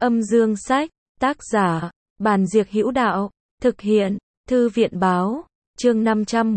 Âm dương sách, tác giả, Bàn Diệc Hữu Đạo, thực hiện, Thư viện báo, chương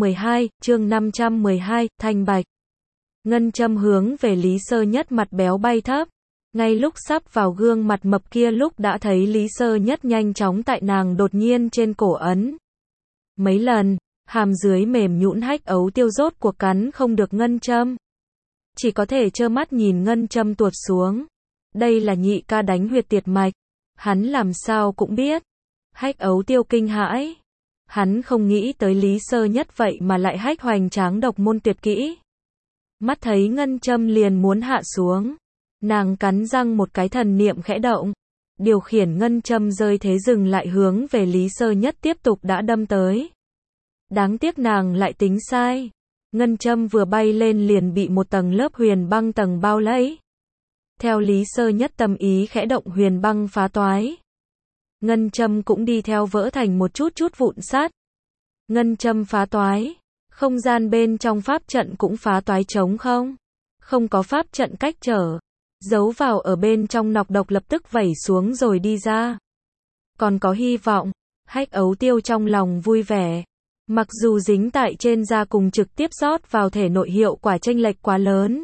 512, thanh bạch. Ngân châm hướng về Lý Sơ Nhất mặt béo bay thấp. Ngay lúc sắp vào gương mặt mập kia lúc đã thấy Lý Sơ Nhất nhanh chóng tại nàng đột nhiên trên cổ ấn. Mấy lần, hàm dưới mềm nhũn Hách Ấu Tiêu rốt cuộc cắn không được ngân châm. Chỉ có thể trơ mắt nhìn ngân châm tuột xuống. Đây là nhị ca đánh huyệt tiệt mạch. Hắn làm sao cũng biết. Hách Ấu Tiêu kinh hãi. Hắn không nghĩ tới Lý Sơ Nhất vậy mà lại hách hoành tráng độc môn tuyệt kỹ. Mắt thấy ngân châm liền muốn hạ xuống. Nàng cắn răng một cái thần niệm khẽ động. Điều khiển ngân châm rơi thế dừng lại hướng về Lý Sơ Nhất tiếp tục đã đâm tới. Đáng tiếc nàng lại tính sai. Ngân châm vừa bay lên liền bị một tầng lớp huyền băng tầng bao lấy. Theo Lý Sơ Nhất tâm ý khẽ động huyền băng phá toái. Ngân châm cũng đi theo vỡ thành một chút vụn sắt. Ngân châm phá toái. Không gian bên trong pháp trận cũng phá toái trống không. Không có pháp trận cách trở. Giấu vào ở bên trong nọc độc lập tức vẩy xuống rồi đi ra. Còn có hy vọng. Hách Ấu Tiêu trong lòng vui vẻ. Mặc dù dính tại trên da cùng trực tiếp rót vào thể nội hiệu quả chênh lệch quá lớn.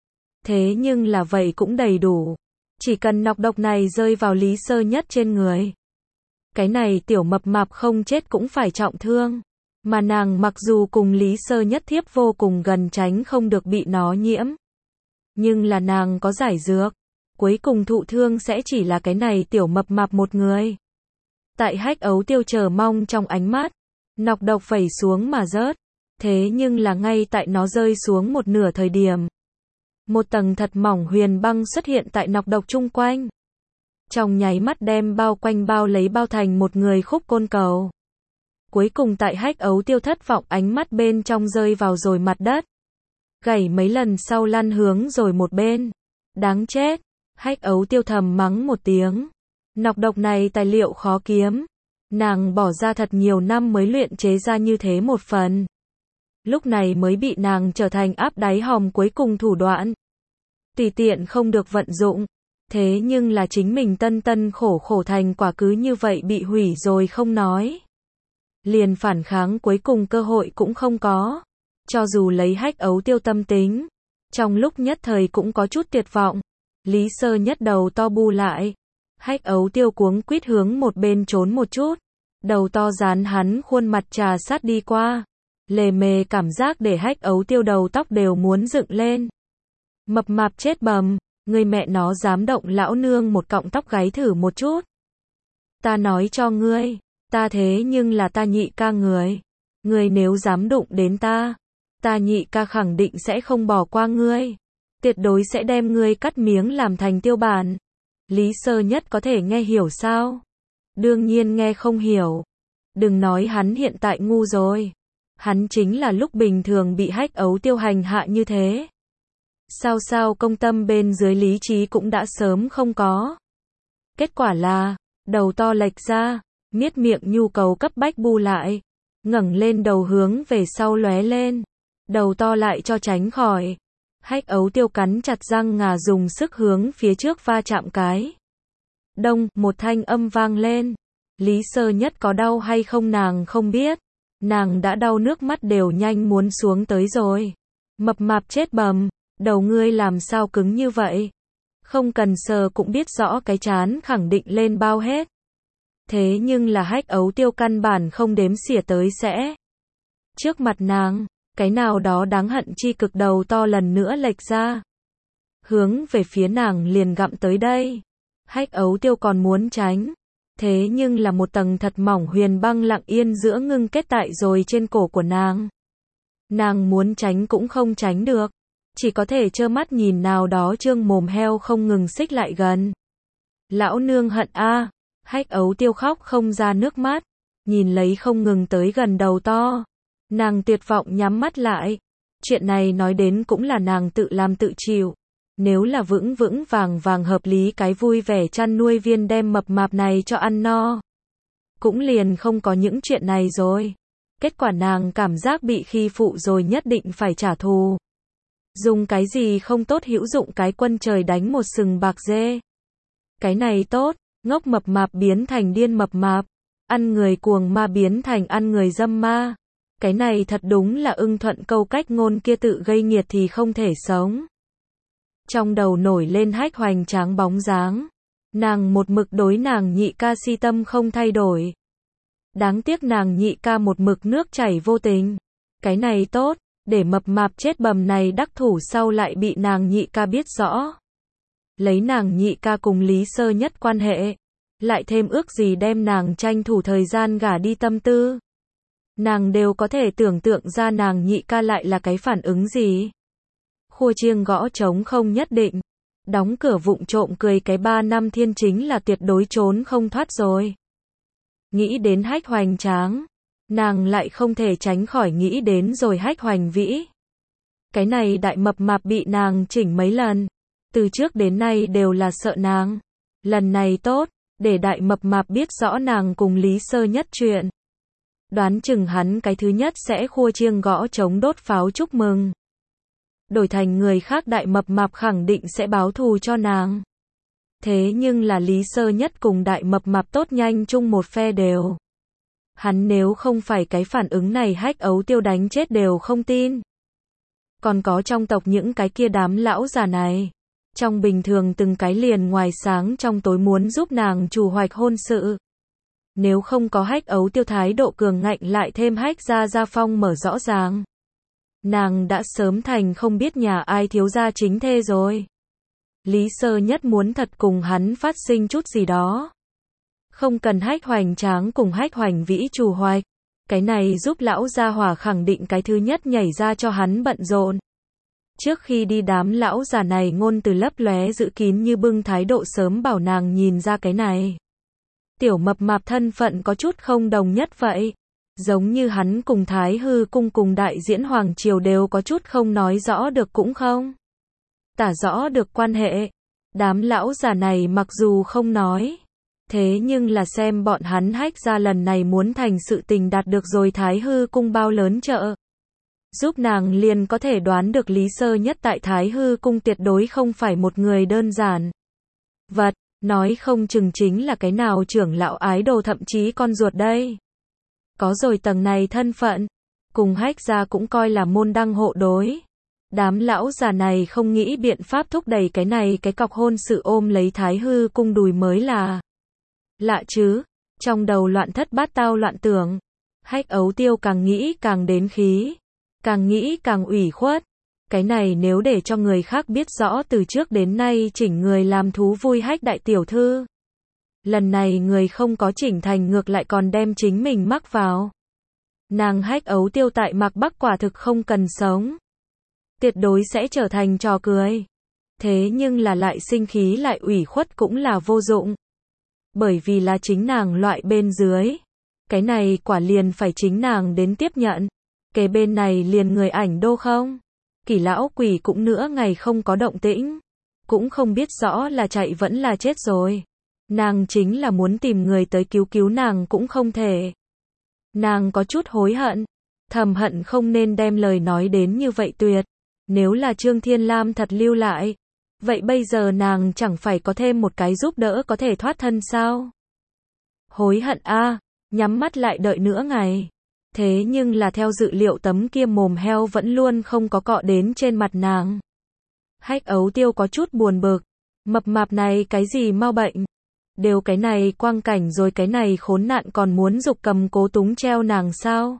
Thế nhưng là vậy cũng đầy đủ. Chỉ cần nọc độc này rơi vào Lý Sơ Nhất trên người. Cái này tiểu mập mạp không chết cũng phải trọng thương. Mà nàng mặc dù cùng Lý Sơ Nhất thiếp vô cùng gần tránh không được bị nó nhiễm. Nhưng là nàng có giải dược. Cuối cùng thụ thương sẽ chỉ là cái này tiểu mập mạp một người. Tại Hách Ấu Tiêu chờ mong trong ánh mắt. Nọc độc vẩy xuống mà rớt. Thế nhưng là ngay tại nó rơi xuống một nửa thời điểm. Một tầng thật mỏng huyền băng xuất hiện tại nọc độc chung quanh. Trong nháy mắt đem bao quanh bao lấy bao thành một người khúc côn cầu. Cuối cùng tại Hách Ấu Tiêu thất vọng ánh mắt bên trong rơi vào rồi mặt đất. Gảy mấy lần sau lăn hướng rồi một bên. Đáng chết. Hách Ấu Tiêu thầm mắng một tiếng. Nọc độc này tài liệu khó kiếm. Nàng bỏ ra thật nhiều năm mới luyện chế ra như thế một phần. Lúc này mới bị nàng trở thành áp đáy hòm cuối cùng thủ đoạn. Tùy tiện không được vận dụng. Thế nhưng là chính mình tân khổ thành quả cứ như vậy bị hủy rồi không nói. Liền phản kháng cuối cùng cơ hội cũng không có. Cho dù lấy Hách Ấu Tiêu tâm tính. Trong lúc nhất thời cũng có chút tuyệt vọng. Lý Sơ Nhất đầu to bu lại. Hách Ấu Tiêu cuống quýt hướng một bên trốn một chút. Đầu to dán hắn khuôn mặt trà sát đi qua. Lề mề cảm giác để Hách Ấu Tiêu đầu tóc đều muốn dựng lên. Mập mạp chết bầm. Người mẹ nó dám động lão nương một cọng tóc gáy thử một chút. Ta nói cho ngươi. Ta thế nhưng là ta nhị ca người. Ngươi nếu dám đụng đến ta. Ta nhị ca khẳng định sẽ không bỏ qua ngươi. Tuyệt đối sẽ đem ngươi cắt miếng làm thành tiêu bản. Lý Sơ Nhất có thể nghe hiểu sao? Đương nhiên nghe không hiểu. Đừng nói hắn hiện tại ngu rồi. Hắn chính là lúc bình thường bị Hách Ấu Tiêu hành hạ như thế. Sao công tâm bên dưới lý trí cũng đã sớm không có. Kết quả là, đầu to lệch ra, miết miệng nhu cầu cấp bách bu lại. Ngẩng lên đầu hướng về sau lóe lên. Đầu to lại cho tránh khỏi. Hách Ấu Tiêu cắn chặt răng ngà dùng sức hướng phía trước va chạm cái. Đông, một thanh âm vang lên. Lý Sơ Nhất có đau hay không nàng không biết. Nàng đã đau nước mắt đều nhanh muốn xuống tới rồi. Mập mạp chết bầm, đầu ngươi làm sao cứng như vậy? Không cần sờ cũng biết rõ cái trán khẳng định lên bao hết. Thế nhưng là Hách Ấu Tiêu căn bản không đếm xỉa tới sẽ. Trước mặt nàng, cái nào đó đáng hận chi cực đầu to lần nữa lệch ra. Hướng về phía nàng liền gặm tới đây. Hách Ấu Tiêu còn muốn tránh. Thế nhưng là một tầng thật mỏng huyền băng lặng yên giữa ngưng kết tại rồi trên cổ của nàng. Nàng muốn tránh cũng không tránh được. Chỉ có thể trơ mắt nhìn nào đó trương mồm heo không ngừng xích lại gần. Lão nương hận a. Hách Ấu Tiêu khóc không ra nước mắt. Nhìn lấy không ngừng tới gần đầu to. Nàng tuyệt vọng nhắm mắt lại. Chuyện này nói đến cũng là nàng tự làm tự chịu. Nếu là vững vàng hợp lý cái vui vẻ chăn nuôi viên đem mập mạp này cho ăn no. Cũng liền không có những chuyện này rồi. Kết quả nàng cảm giác bị khi phụ rồi nhất định phải trả thù. Dùng cái gì không tốt hữu dụng cái quân trời đánh một sừng bạc dê. Cái này tốt, Ngốc mập mạp biến thành điên mập mạp, ăn người cuồng ma biến thành ăn người dâm ma. Cái này thật đúng là ưng thuận câu cách ngôn kia, tự gây nghiệt thì không thể sống. Trong đầu nổi lên Hách Hoành Tráng bóng dáng. Nàng một mực đối nàng nhị ca si tâm không thay đổi. Đáng tiếc nàng nhị ca một mực nước chảy vô tình. Cái này tốt, để mập mạp chết bầm này đắc thủ sau lại bị nàng nhị ca biết rõ. Lấy nàng nhị ca cùng Lý Sơ Nhất quan hệ, lại thêm ước gì đem nàng tranh thủ thời gian gả đi tâm tư. Nàng đều có thể tưởng tượng ra nàng nhị ca lại là cái phản ứng gì. Khua chiêng gõ trống không nhất định. Đóng cửa vụng trộm cười cái 3 năm thiên chính là tuyệt đối trốn không thoát rồi. Nghĩ đến Hách Hoành Tráng, nàng lại không thể tránh khỏi nghĩ đến rồi Hách Hoành Vĩ. Cái này đại mập mạp bị nàng chỉnh mấy lần, từ trước đến nay đều là sợ nàng. Lần này tốt, để đại mập mạp biết rõ nàng cùng Lý Sơ Nhất chuyện. Đoán chừng hắn cái thứ nhất sẽ khua chiêng gõ trống đốt pháo chúc mừng. Đổi thành người khác đại mập mạp khẳng định sẽ báo thù cho nàng. Thế nhưng là Lý Sơ Nhất cùng đại mập mạp tốt nhanh chung một phe đều. Hắn nếu không phải cái phản ứng này Hách Ấu Tiêu đánh chết đều không tin. Còn có trong tộc những cái kia đám lão già này. Trong bình thường từng cái liền ngoài sáng trong tối muốn giúp nàng chủ hoạch hôn sự. Nếu không có Hách Ấu Tiêu thái độ cường ngạnh lại thêm Hách gia phong mở rõ ràng. Nàng đã sớm thành không biết nhà ai thiếu gia chính thê rồi. Lý Sơ Nhất muốn thật cùng hắn phát sinh chút gì đó. Không cần Hách Hoành Tráng cùng Hách Hoành Vĩ chủ hoạch. Cái này giúp lão gia hỏa khẳng định cái thứ nhất nhảy ra cho hắn bận rộn. Trước khi đi đám lão già này ngôn từ lấp lóe giữ kín như bưng thái độ sớm bảo nàng nhìn ra cái này. Tiểu mập mạp thân phận có chút không đồng nhất vậy. Giống như hắn cùng Thái Hư cung cùng đại diễn Hoàng Triều đều có chút không nói rõ được cũng không tả rõ được quan hệ. Đám lão già này mặc dù không nói, thế nhưng là xem bọn hắn Hách ra lần này muốn thành sự tình đạt được rồi Thái Hư cung bao lớn trợ. Giúp nàng liền có thể đoán được Lý Sơ Nhất tại Thái Hư cung tuyệt đối không phải một người đơn giản. Vật, nói không chừng chính là cái nào trưởng lão ái đồ thậm chí con ruột đây. Có rồi tầng này thân phận, cùng Hách gia cũng coi là môn đăng hộ đối. Đám lão già này không nghĩ biện pháp thúc đẩy cái này cái cọc hôn sự ôm lấy Thái Hư cung đùi mới là lạ chứ. Trong đầu loạn thất bát tao loạn tưởng. Hách Ấu Tiêu càng nghĩ càng đến khí, càng nghĩ càng ủy khuất. Cái này nếu để cho người khác biết rõ từ trước đến nay chỉnh người làm thú vui Hách đại tiểu thư. Lần này người không có chỉnh thành ngược lại còn đem chính mình mắc vào. Nàng Hách Ấu Tiêu tại Mạc Bắc quả thực không cần sống. Tuyệt đối sẽ trở thành trò cười. Thế nhưng là lại sinh khí lại ủy khuất cũng là vô dụng. Bởi vì là chính nàng loại bên dưới. Cái này quả liền phải chính nàng đến tiếp nhận. Kế bên này liền người ảnh đô không. Kỷ lão quỷ cũng nửa ngày không có động tĩnh. Cũng không biết rõ là chạy vẫn là chết rồi. Nàng chính là muốn tìm người tới cứu nàng cũng không thể. Nàng có chút hối hận. Thầm hận không nên đem lời nói đến như vậy tuyệt. Nếu là Trương Thiên Lam thật lưu lại. Vậy bây giờ nàng chẳng phải có thêm một cái giúp đỡ có thể thoát thân sao? Hối hận a, nhắm mắt lại đợi nửa ngày. Thế nhưng là theo dự liệu tấm kia mồm heo vẫn luôn không có cọ đến trên mặt nàng. Hách Ấu Tiêu có chút buồn bực. Mập mạp này cái gì mau bệnh. Đều cái này quang cảnh rồi cái này khốn nạn còn muốn giục cầm cố túng treo nàng sao?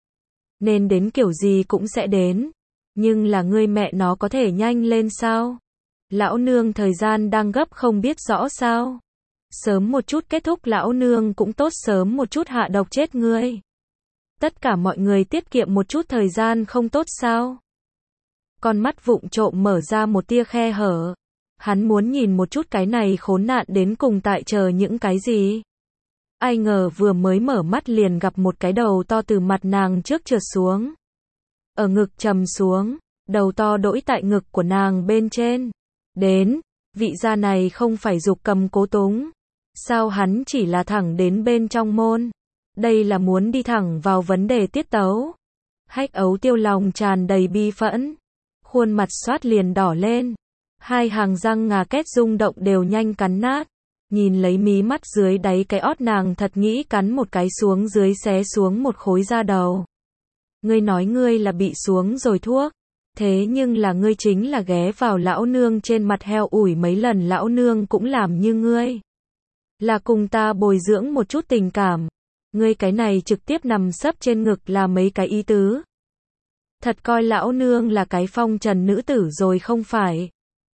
Nên đến kiểu gì cũng sẽ đến. Nhưng là ngươi mẹ nó có thể nhanh lên sao? Lão nương thời gian đang gấp không biết rõ sao? Sớm một chút kết thúc lão nương cũng tốt sớm một chút hạ độc chết ngươi. Tất cả mọi người tiết kiệm một chút thời gian không tốt sao? Con mắt vụng trộm mở ra một tia khe hở. Hắn muốn nhìn một chút cái này khốn nạn đến cùng tại chờ những cái gì. Ai ngờ vừa mới mở mắt liền gặp một cái đầu to từ mặt nàng trước trượt xuống. Ở ngực trầm xuống, đầu to đỗi tại ngực của nàng bên trên. Đến, vị gia này không phải giục cầm cố túng. Sao hắn chỉ là thẳng đến bên trong môn. Đây là muốn đi thẳng vào vấn đề tiết tấu. Hách Ấu Tiêu lòng tràn đầy bi phẫn. Khuôn mặt xoát liền đỏ lên. Hai hàng răng ngà két rung động đều nhanh cắn nát. nhìn lấy mí mắt dưới đáy cái ót nàng thật nghĩ cắn một cái xuống dưới xé xuống một khối da đầu. Ngươi nói ngươi là bị xuống rồi thuốc, thế nhưng là ngươi chính là ghé vào lão nương trên mặt heo ủi mấy lần lão nương cũng làm như ngươi. Là cùng ta bồi dưỡng một chút tình cảm. Ngươi cái này trực tiếp nằm sấp trên ngực là mấy cái ý tứ. Thật coi lão nương là cái phong trần nữ tử rồi không phải.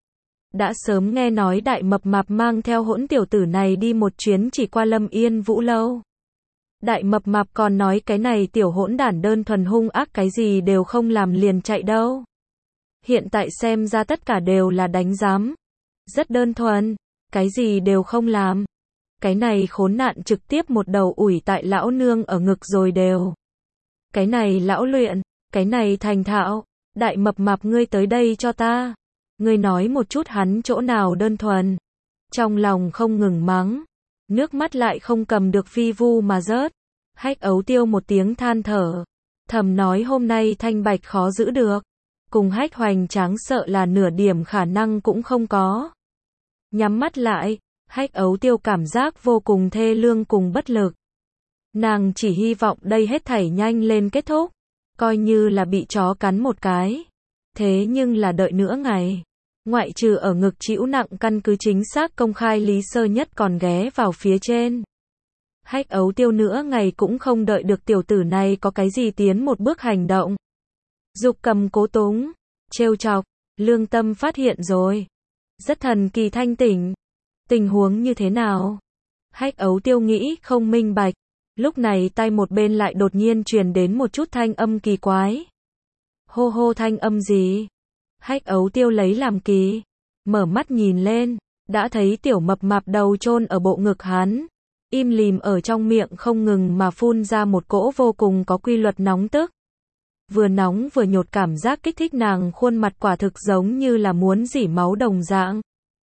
Đã sớm nghe nói đại mập mạp mang theo hỗn tiểu tử này đi một chuyến chỉ qua Lâm Yên Vũ lâu. Đại mập mạp còn nói cái này tiểu hỗn đản đơn thuần hung ác cái gì đều không làm liền chạy đâu. Hiện tại xem ra tất cả đều là đánh giám. Rất đơn thuần, cái gì đều không làm. Cái này khốn nạn trực tiếp một đầu ủi tại lão nương ở ngực rồi đều. Cái này lão luyện, cái này thành thạo, đại mập mạp ngươi tới đây cho ta. Ngươi nói một chút hắn chỗ nào đơn thuần. Trong lòng không ngừng mắng, nước mắt lại không cầm được phi vu mà rớt. Hách Ấu Tiêu một tiếng than thở, thầm nói hôm nay thanh bạch khó giữ được. Cùng Hách Hoành Tráng sợ là nửa điểm khả năng cũng không có. Nhắm mắt lại, Hách Ấu Tiêu cảm giác vô cùng thê lương cùng bất lực. Nàng chỉ hy vọng đây hết thảy nhanh lên kết thúc, coi như là bị chó cắn một cái. Thế nhưng là đợi nửa ngày, ngoại trừ ở ngực chịu nặng căn cứ chính xác công khai Lý Sơ Nhất còn ghé vào phía trên. Hách Ấu Tiêu nửa ngày cũng không đợi được tiểu tử này có cái gì tiến một bước hành động. Dục cầm cố túng, trêu chọc, lương tâm phát hiện rồi. Rất thần kỳ thanh tỉnh. Tình huống như thế nào? Hách Ấu Tiêu nghĩ không minh bạch. Lúc này tay một bên lại đột nhiên truyền đến một chút thanh âm kỳ quái. Hô hô thanh âm gì? Hách Ấu Tiêu lấy làm kỳ. Mở mắt nhìn lên, đã thấy tiểu mập mạp đầu chôn ở bộ ngực hắn. Im lìm ở trong miệng không ngừng mà phun ra một cỗ vô cùng có quy luật nóng tức. Vừa nóng vừa nhột cảm giác kích thích nàng khuôn mặt quả thực giống như là muốn rỉ máu đồng dạng.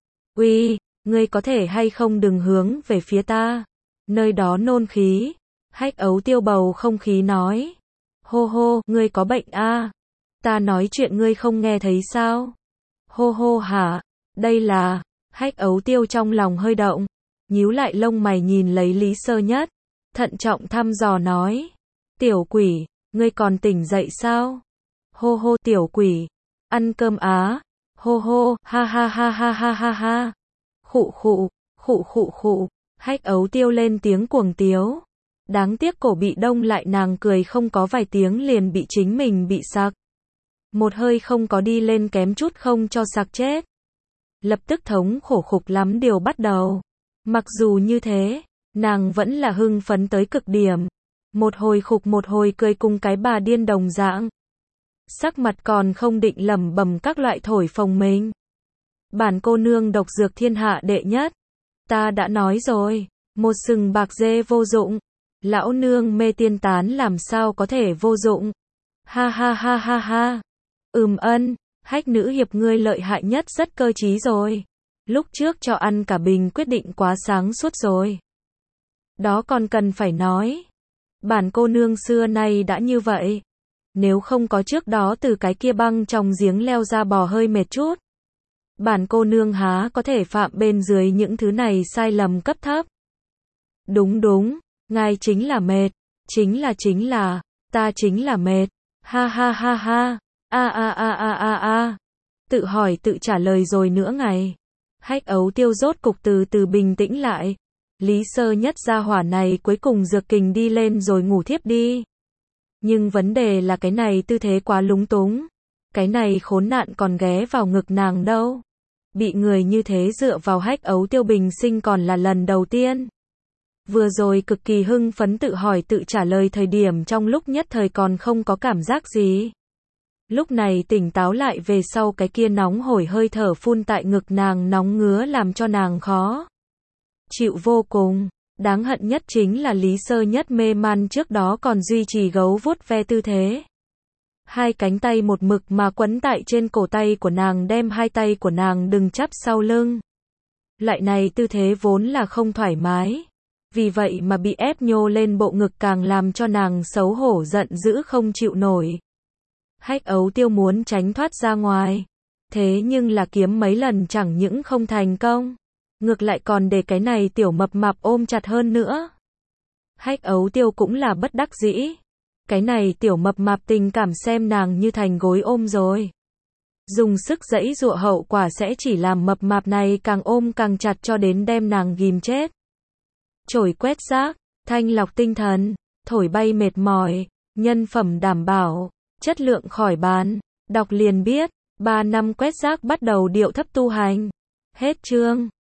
Uy, ngươi có thể hay không đừng hướng về phía ta. Nơi đó nôn khí. Hách Ấu Tiêu bầu không khí nói. Hô hô, ngươi có bệnh a? Ta nói chuyện ngươi không nghe thấy sao? Hô hô hả? Đây là... Hách Ấu Tiêu trong lòng hơi động. Nhíu lại lông mày nhìn lấy Lý Sơ Nhất. Thận trọng thăm dò nói. Tiểu quỷ, ngươi còn tỉnh dậy sao? Hô hô tiểu quỷ. Ăn cơm á. Hô hô, ha ha ha ha ha ha ha. Khụ khụ, khụ khụ khụ. Hách Ấu Tiêu lên tiếng cuồng tiếu. Đáng tiếc cổ bị đông lại nàng cười không có vài tiếng liền bị chính mình bị sặc. Một hơi không có đi lên kém chút không cho sặc chết. Lập tức thống khổ khục lắm điều bắt đầu. Mặc dù như thế, nàng vẫn là hưng phấn tới cực điểm. Một hồi khục một hồi cười cùng cái bà điên đồng dạng. Sắc mặt còn không định lẩm bẩm các loại thổi phồng mình. Bản cô nương độc dược thiên hạ đệ nhất. Ta đã nói rồi, một sừng bạc dê vô dụng. Lão nương mê tiên tán làm sao có thể vô dụng. Ha ha ha ha ha. Ân, Hách nữ hiệp ngươi lợi hại nhất rất cơ trí rồi. Lúc trước cho ăn cả bình quyết định quá sáng suốt rồi. Đó còn cần phải nói. Bản cô nương xưa nay đã như vậy. Nếu không có trước đó từ cái kia băng trong giếng leo ra bò hơi mệt chút. Bản cô nương há có thể phạm bên dưới những thứ này sai lầm cấp thấp. Đúng đúng, ngài chính là mệt. Chính là, ta chính là mệt. Ha ha ha ha. A. Tự hỏi tự trả lời rồi nữa ngày. Hách Ấu Tiêu rốt cục từ từ bình tĩnh lại. Lý Sơ Nhất gia hỏa này cuối cùng dược kình đi lên rồi ngủ thiếp đi. Nhưng vấn đề là cái này tư thế quá lúng túng. Cái này khốn nạn còn ghé vào ngực nàng đâu. Bị người như thế dựa vào Hách Ấu Tiêu bình sinh còn là lần đầu tiên. Vừa rồi cực kỳ hưng phấn tự hỏi tự trả lời thời điểm trong lúc nhất thời còn không có cảm giác gì. Lúc này tỉnh táo lại về sau cái kia nóng hổi hơi thở phun tại ngực nàng nóng ngứa làm cho nàng khó chịu vô cùng. Đáng hận nhất chính là Lý Sơ Nhất mê man trước đó còn duy trì gấu vuốt ve tư thế. Hai cánh tay một mực mà quấn tại trên cổ tay của nàng đem hai tay của nàng đừng chắp sau lưng. Loại này tư thế vốn là không thoải mái. Vì vậy mà bị ép nhô lên bộ ngực càng làm cho nàng xấu hổ giận dữ không chịu nổi. Hách Ấu Tiêu muốn tránh thoát ra ngoài. Thế nhưng là kiếm mấy lần chẳng những không thành công. ngược lại còn để cái này tiểu mập mạp ôm chặt hơn nữa. Hách Ấu Tiêu cũng là bất đắc dĩ. Cái này tiểu mập mạp tình cảm xem nàng như thành gối ôm rồi. Dùng sức giãy giụa hậu quả sẽ chỉ làm mập mạp này càng ôm càng chặt cho đến đem nàng ghim chết. Chổi quét rác, thanh lọc tinh thần, thổi bay mệt mỏi, nhân phẩm đảm bảo, chất lượng khỏi bàn. Đọc liền biết, 3 năm quét rác bắt đầu điệu thấp tu hành. Hết chương.